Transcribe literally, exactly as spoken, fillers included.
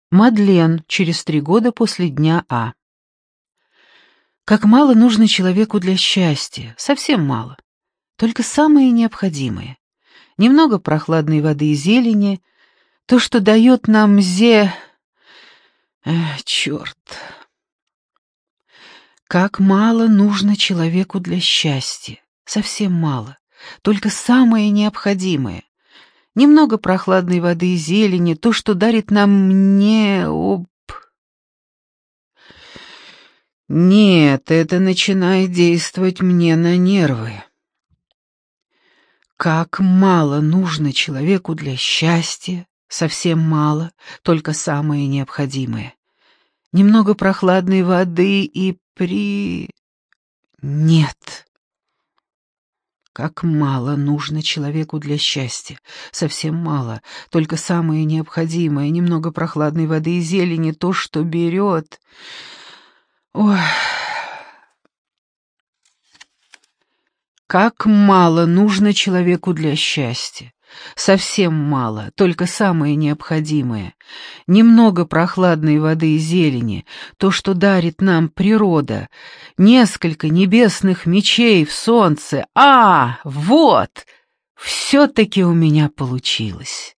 Мадлен через три года после дня А. Как мало нужно человеку для счастья, совсем мало. Только самое необходимое. Немного прохладной воды и зелени, то, что дает нам зе... Эх, черт. Как мало нужно человеку для счастья, совсем мало. Только самое необходимое. Немного прохладной воды и зелени, то, что дарит нам не... об... Нет, это начинает действовать мне на нервы. Как мало нужно человеку для счастья, совсем мало, только самое необходимое. Немного прохладной воды и при... Нет. Как мало нужно человеку для счастья, совсем мало, только самое необходимое, немного прохладной воды и зелени, то, что берет... Ой... Как мало нужно человеку для счастья. Совсем мало, только самое необходимое. Немного прохладной воды и зелени, то, что дарит нам природа. Несколько небесных мечей в солнце. А, вот! Все-таки у меня получилось.